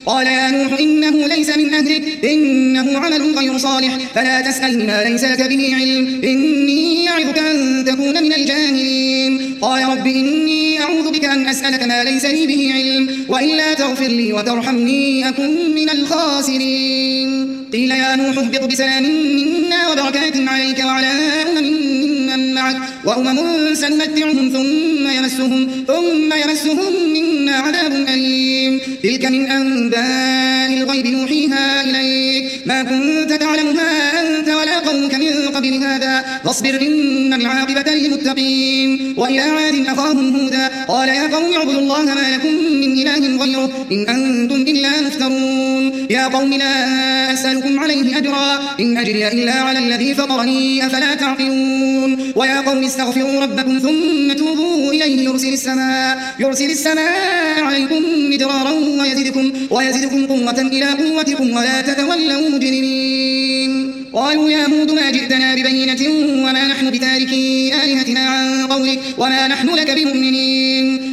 قال يا نوح إنه ليس من أهلك إنه عمل غير صالح فلا تسألني ما ليس لك به علم إني أعظك أن تكون من الجاهلين. قال رب إني أعوذ بك أن أسألك ما ليس لي به علم وإلا تغفر لي وترحمني أكن من الخاسرين. قيل يا نوح اهبط بسلام منا وبركات عليك وعلى من معك وأمم سنمتعهم ثم يمسهم منا عذاب أليم. تلك من أنباء الغيب نوحيها إليك ما كنت تعلمها أنت ولا قومك من قبل هذا فاصبر إن العاقبة للمتقين. وإلى عاد أخاهم هودا قال يا قوم اعبدوا الله ما لكم من إله غيره إن أنتم إلا مفترون. يا قوم لا أسألكم عليه أجرا إن أجري إلا على الذي فطرني أفلا تعقلون. ويا قوم استغفروا ربكم ثم توبوا إليه يرسل السماء عليكم مدرارا ويزدكم قوة إلى قوتكم ولا تتولوا مجرمين. قالوا يا هود ما جئتنا ببينة وما نحن بتاركي آلهتنا عن قولك وما نحن لك بمؤمنين.